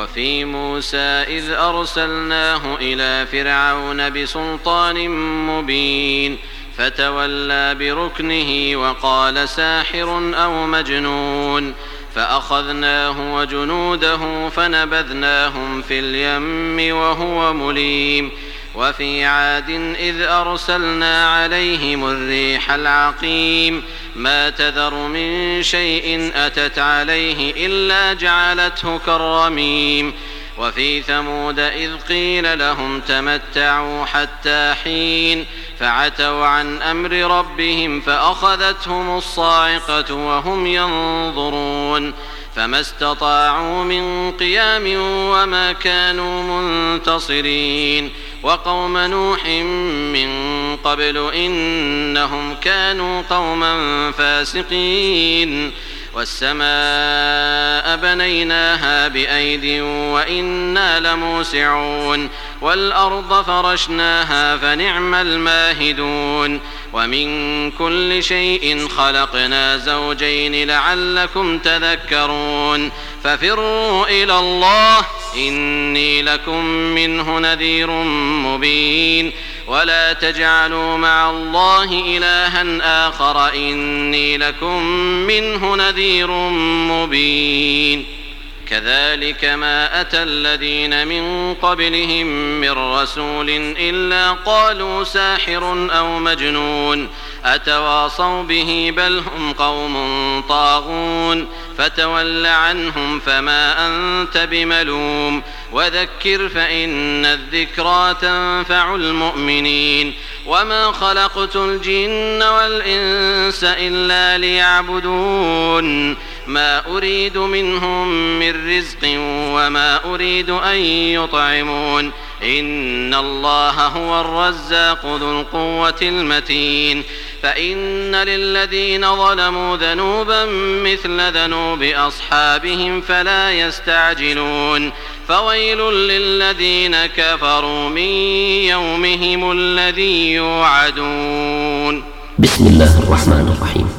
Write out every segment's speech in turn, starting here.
وفي موسى إذ أرسلناه إلى فرعون بسلطان مبين فتولى بركنه وقال ساحر أو مجنون فأخذناه وجنوده فنبذناهم في اليم وهو مليم. وفي عاد إذ أرسلنا عليهم الريح العقيم ما تذر من شيء أتت عليه إلا جعلته كالرميم. وفي ثمود إذ قيل لهم تمتعوا حتى حين فعتوا عن أمر ربهم فأخذتهم الصاعقة وهم ينظرون فما استطاعوا من قيام وما كانوا منتصرين. وقوم نوح من قبل إنهم كانوا قوما فاسقين. والسماء بنيناها بأيد وإنا لموسعون والأرض فرشناها فنعم الماهدون. ومن كل شيء خلقنا زوجين لعلكم تذكرون. ففروا إلى الله إني لكم منه نذير مبين. ولا تجعلوا مع الله إلها آخر إني لكم منه نذير مبين. كذلك ما أتى الذين من قبلهم من رسول إلا قالوا ساحر أو مجنون أتواصوا به بل هم قوم طاغون. فتول عنهم فما أنت بملوم وذكر فإن الذكرى تنفع المؤمنين. وما خلقت الجن والإنس إلا ليعبدون ما أريد منهم من رزق وما أريد أن يطعمون إن الله هو الرزاق ذو القوة المتين. فإن للذين ظلموا ذنوبا مثل ذنوب أصحابهم فلا يستعجلون. فويل للذين كفروا من يومهم الذي يوعدون. بسم الله الرحمن الرحيم.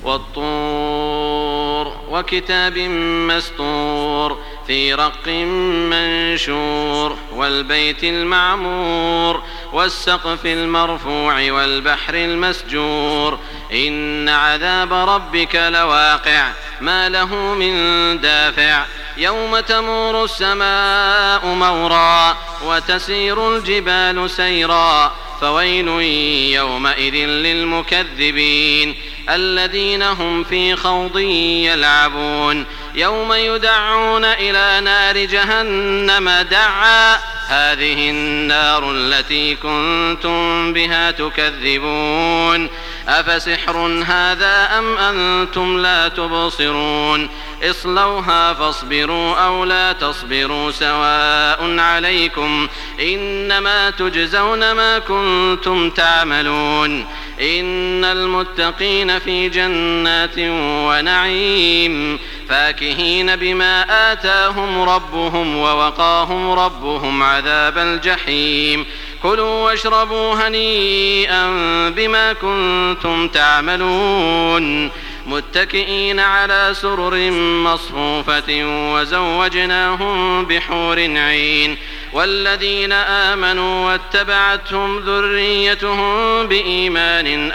والطور وكتاب مسطور في رق منشور والبيت المعمور والسقف المرفوع والبحر المسجور إن عذاب ربك لواقع ما له من دافع. يوم تمور السماء مورا وتسير الجبال سيرا فويل يومئذ للمكذبين الذين هم في خوض يلعبون. يوم يدعون إلى نار جهنم دعا هذه النار التي كنتم بها تكذبون أفسحر هذا أم أنتم لا تبصرون اصلوها فاصبروا أو لا تصبروا سواء عليكم إنما تجزون ما كنتم تعملون. إن المتقين في جنات ونعيم فاكهين بما آتاهم ربهم ووقاهم ربهم عذاب الجحيم. كلوا واشربوا هنيئا بما كنتم تعملون متكئين على سرر مصفوفة وزوجناهم بحور عين. والذين آمنوا واتبعتهم ذريتهم بإيمان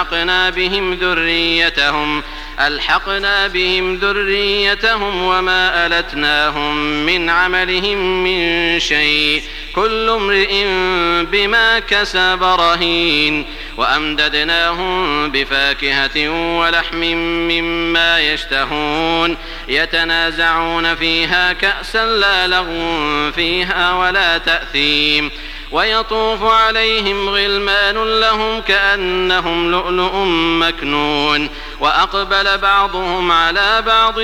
ألحقنا بهم ذريتهم وما ألتناهم من عملهم من شيء كل امرئ بما كسب رهين. وأمددناهم بفاكهة ولحم مما يشتهون يتنازعون فيها كأسا لا لغو فيها ولا تأثيم. ويطوف عليهم غلمان لهم كأنهم لؤلؤ مكنون. وأقبل بعضهم على بعض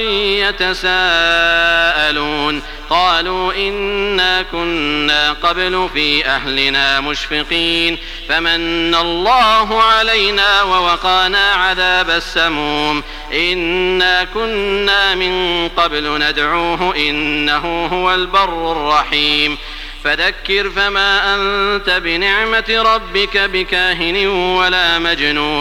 يتساءلون قالوا إنا كنا قبل في أهلنا مشفقين فمن الله علينا ووقانا عذاب السموم إنا كنا من قبل ندعوه إنه هو البر الرحيم. فذكر فما أنت بنعمة ربك بكاهن ولا مجنون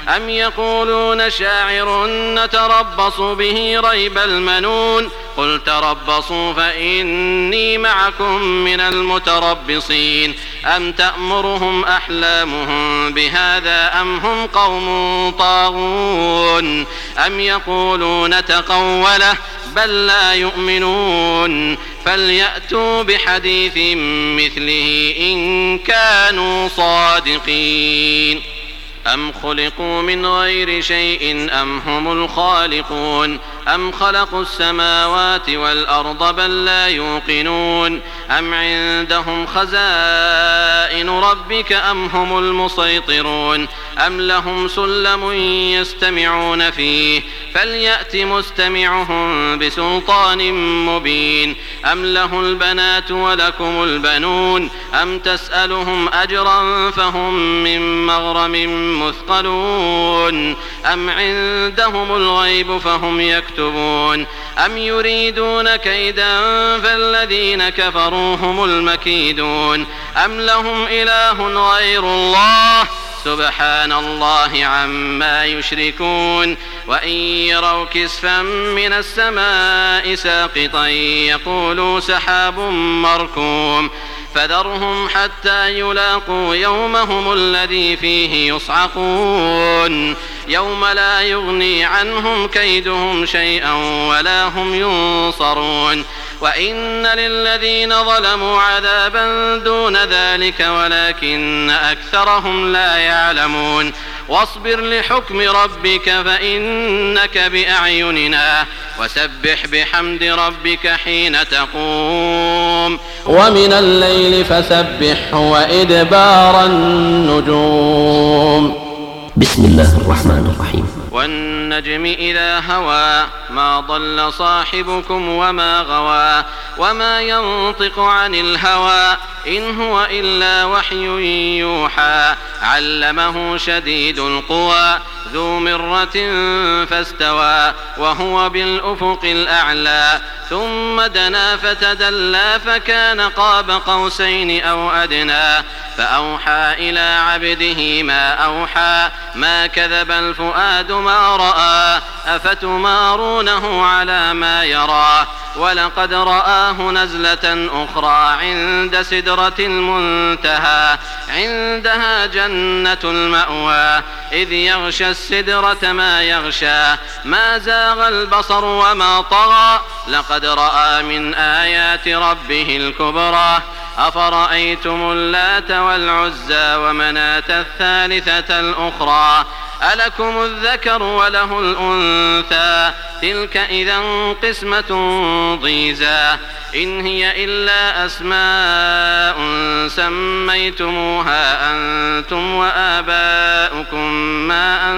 أم يقولون شاعر نتربص به ريب المنون قل تربصوا فإني معكم من المتربصين أم تأمرهم أحلامهم بهذا أم هم قوم طاغون أم يقولون تقوله بل لا يؤمنون فليأتوا بحديث مثله إن كانوا صادقين أم خلقوا من غير شيء أم هم الخالقون أم خلقوا السماوات والأرض بل لا يوقنون أم عندهم خزائن ربك أم هم المسيطرون أم لهم سلم يستمعون فيه فليأت مستمعهم بسلطان مبين أم له البنات ولكم البنون أم تسألهم أجرا فهم من مغرم مثقلون أم عندهم الغيب فهم يكتبون أم يريدون كيدا فالذين كفروا هم المكيدون أم لهم إله غير الله سبحان الله عما يشركون وإن يروا كسفا من السماء ساقطا يقولوا سحاب مركوم فذرهم حتى يلاقوا يومهم الذي فيه يصعقون يوم لا يغني عنهم كيدهم شيئا ولا هم ينصرون وإن للذين ظلموا عذابا دون ذلك ولكن أكثرهم لا يعلمون واصبر لحكم ربك فإنك بأعيننا وسبح بحمد ربك حين تقوم ومن الليل فسبح وإدبار النجوم. بسم الله الرحمن الرحيم. والنجم إذا هوى ما ضل صاحبكم وما غوى وما ينطق عن الهوى إن هو إلا وحي يوحى علمه شديد القوى ذو مرة فاستوى وهو بالأفق الأعلى ثم دنا فتدلى فكان قاب قوسين أو أدنى فأوحى إلى عبده ما أوحى ما كذب الفؤاد ما رأى أفتمارونه على ما يرى ولقد رآه نزلة أخرى عند سدرة المنتهى عندها جنة المأوى إذ يغشى السدرة ما يغشى ما زاغ البصر وما طغى لقد رأى من آيات ربه الكبرى أفرأيتم اللات والعزى ومناة الثالثة الأخرى ألكم الذكر وله الأنثى تلك إذا قسمة ضيزى إن هي إلا أسماء سميتموها أنتم وآباؤكم ما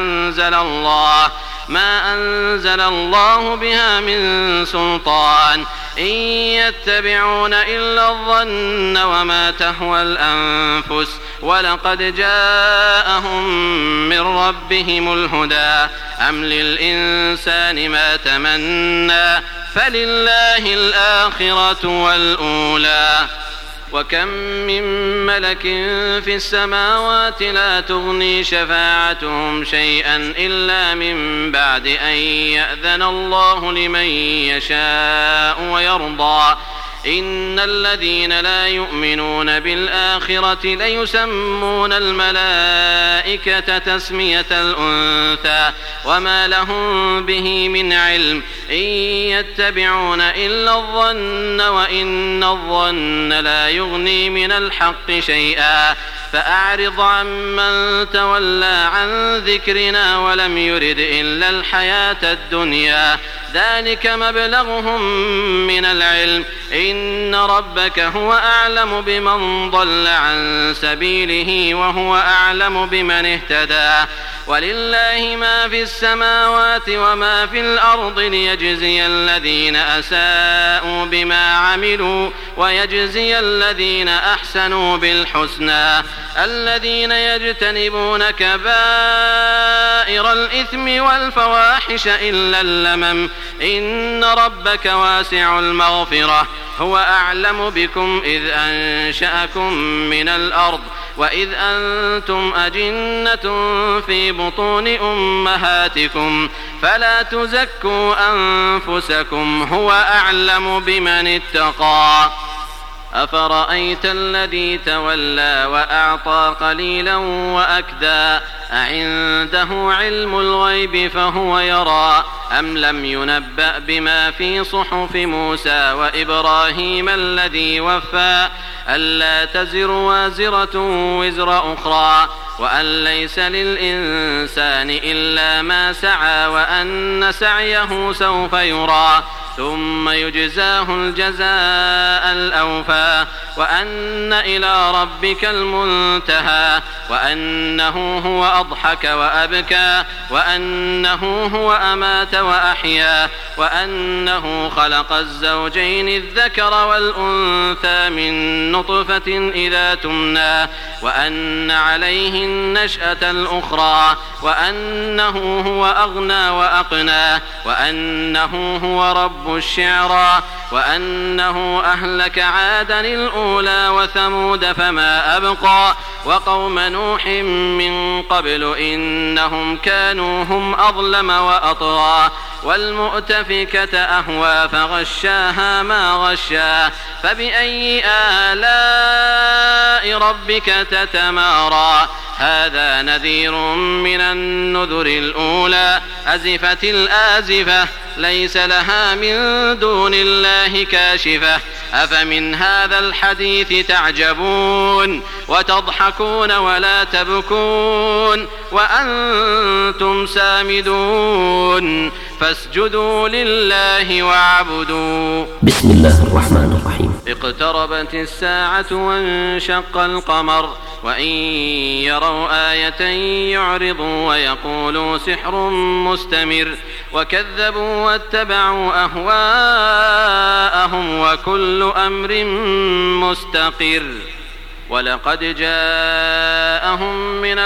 أنزل الله بها من سلطان إن يتبعون إلا الظن وما تهوى الأنفس ولقد جاءهم من ربهم الهدى أم للإنسان ما تمنى فلله الآخرة والأولى وكم من ملك في السماوات لا تغني شفاعتهم شيئا إلا من بعد أن يأذن الله لمن يشاء ويرضى إن الذين لا يؤمنون بالآخرة ليسمون الملائكة تسمية الأنثى وما لهم به من علم إن يتبعون إلا الظن وإن الظن لا يغني من الحق شيئا فأعرض عمن تولى عن ذكرنا ولم يرد إلا الحياة الدنيا ذلك مبلغهم من العلم إن ربك هو أعلم بمن ضل عن سبيله وهو أعلم بمن اهتدى ولله ما في السماوات وما في الأرض ليجزي الذين أساءوا بما عملوا ويجزي الذين أحسنوا بالحسنى الذين يجتنبون كبائر الإثم والفواحش إلا اللمم إن ربك واسع المغفرة هو أعلم بكم إذ أنشأكم من الأرض وإذ أنتم أجنة في بطون أمهاتكم فلا تزكوا أنفسكم هو أعلم بمن اتقى. أفرأيت الذي تولى وأعطى قليلا وأكدى أعنده علم الغيب فهو يرى أم لم ينبأ بما في صحف موسى وإبراهيم الذي وفى ألا تزر وازرة وزر أخرى وأن ليس للإنسان إلا ما سعى وأن سعيه سوف يرى ثم يجزاه الجزاء الأوفى وأن إلى ربك المنتهى وأنه هو أضحك وأبكى وأنه هو أمات وأحيا وأنه خلق الزوجين الذكر والأنثى من نطفة إذا تمنى وأن عليه النشأة الأخرى وأنه هو أغنى وأقنى وأنه هو رب الشعرى وأنه أهلك عادا الأولى وثمود فما أبقى وقوم نوح من قبل إنهم كانوا هم أظلم وأطغى والمؤتفكة أهوى فغشاها ما غشا فبأي آلاء ربك تتمارى هذا نذير من النذر الأولى أزفت الآزفة ليس لها من دون الله كاشفة أفمن هذا الحديث تعجبون وتضحكون ولا تبكون وأنتم سامدون فاسجدوا لله واعبدوا. بسم الله الرحمن الرحيم. اقتربت الساعة وانشق القمر وإن يروا آية يعرضوا ويقولوا سحر مستمر وكذبوا واتبعوا أهواءهم وكل أمر مستقر ولقد جاءهم من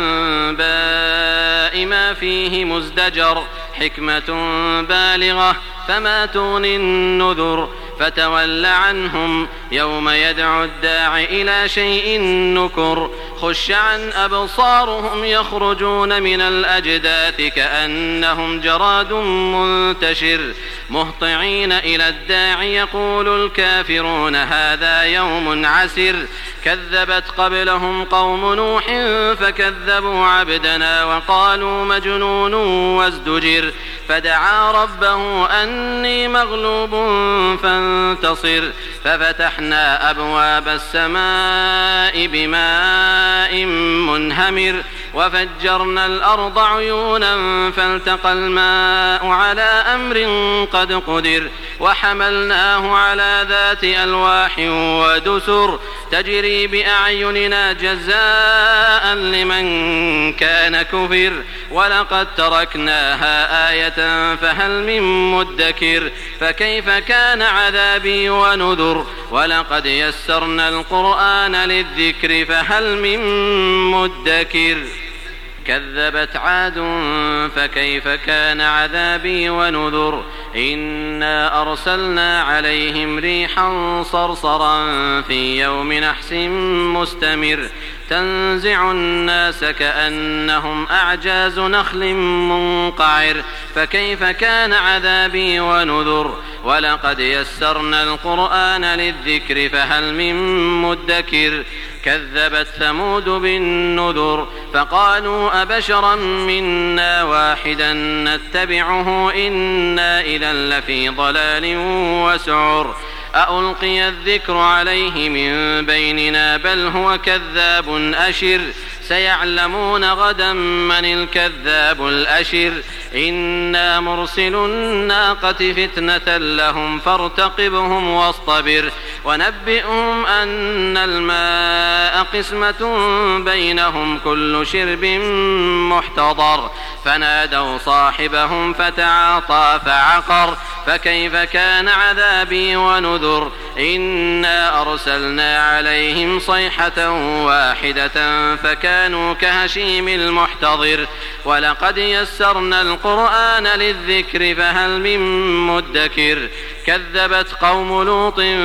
الأنباء ما فيه مزدجر حكمة بالغة فما تغني النذر فتول عنهم يوم يدعو الداع إلى شيء نكر خش عن أبصارهم يخرجون من الأجداث كأنهم جراد منتشر مهطعين إلى الداع يقول الكافرون هذا يوم عسر كذبت قبلهم قوم نوح فكذبوا عبدنا وقالوا مجنون وازدجر فدعا ربه أني مغلوب فانتصر ففتحنا أبواب السماء بماء منهمر وفجرنا الأرض عيونا فالتقى الماء على أمر قد قدر وحملناه على ذات ألواح ودسر تجري بأعيننا جزاء لمن كان كفر ولقد تركناها آية فهل من مدكر فكيف كان عذابي ونذر ولقد يسرنا القرآن للذكر فهل من مدكر كذبت عاد فكيف كان عذابي ونذر إنا أرسلنا عليهم ريحا صرصرا في يوم نحس مستمر تنزع الناس كأنهم أعجاز نخل منقعر فكيف كان عذابي ونذر ولقد يسرنا القرآن للذكر فهل من مدكر كذبت ثمود بالنذر فقالوا أبشرا منا واحدا نتبعه إنا إذا لفي ضلال وسعر أألقي الذكر عليه من بيننا بل هو كذاب أشر سيعلمون غدا من الكذاب الأشر إنا مرسل الناقة فتنة لهم فارتقبهم واصطبر ونبئهم أن الماء قسمة بينهم كل شرب محتضر فنادوا صاحبهم فتعاطى فعقر فكيف كان عذابي ونذر إنا أرسلنا عليهم صيحة واحدة فكانوا كهشيم المحتضر ولقد يسرنا القرآن للذكر فهل من مدكر كذبت قوم لوط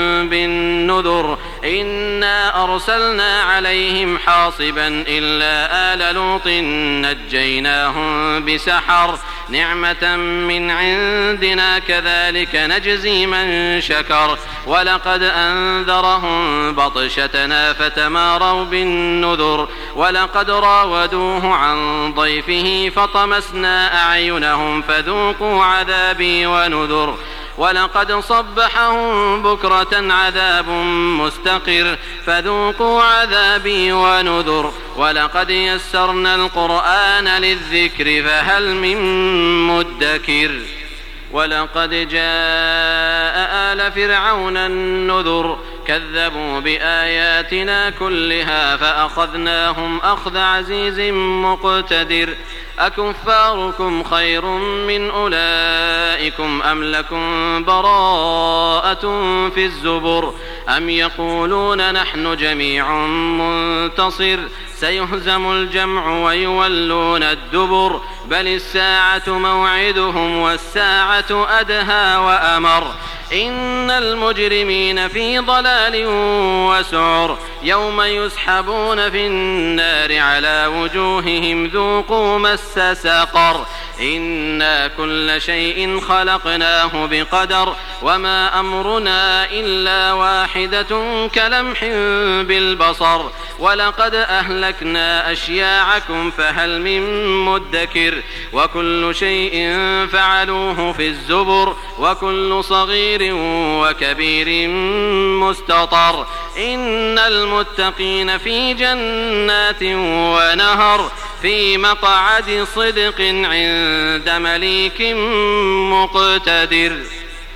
بالنذر إنا أرسلنا عليهم حاصبا إلا آل لوط نجيناهم بسحر نعمة من عندنا كذلك نجزي من شكر ولقد أنذرهم بطشتنا فتماروا بالنذر ولقد راودوه عن ضيفه فطمسنا أعينهم فذوقوا عذابي ونذر ولقد صبحهم بكرة عذاب مستقر فذوقوا عذابي ونذر ولقد يسرنا القرآن للذكر فهل من مدكر ولقد جاء آل فرعون النذر كذبوا بآياتنا كلها فأخذناهم أخذ عزيز مقتدر أكفاركم خير من أولئكم أم لكم براءة في الزبر أم يقولون نحن جميع منتصر سيهزم الجمع ويولون الدبر بل الساعة موعدهم والساعة أدهى وأمر إن المجرمين في ضلال وسعر يوم يسحبون في النار على وجوههم ذوقوا مس سقر إنا كل شيء خلقناه بقدر وما أمرنا إلا واحدة كلمح بالبصر ولقد أهلكنا أشياعكم فهل من مدكر وكل شيء فعلوه في الزبر وكل صغير وكبير مستطر إن المتقين في جنات ونهر في مقعد صدق عند مليك مقتدر.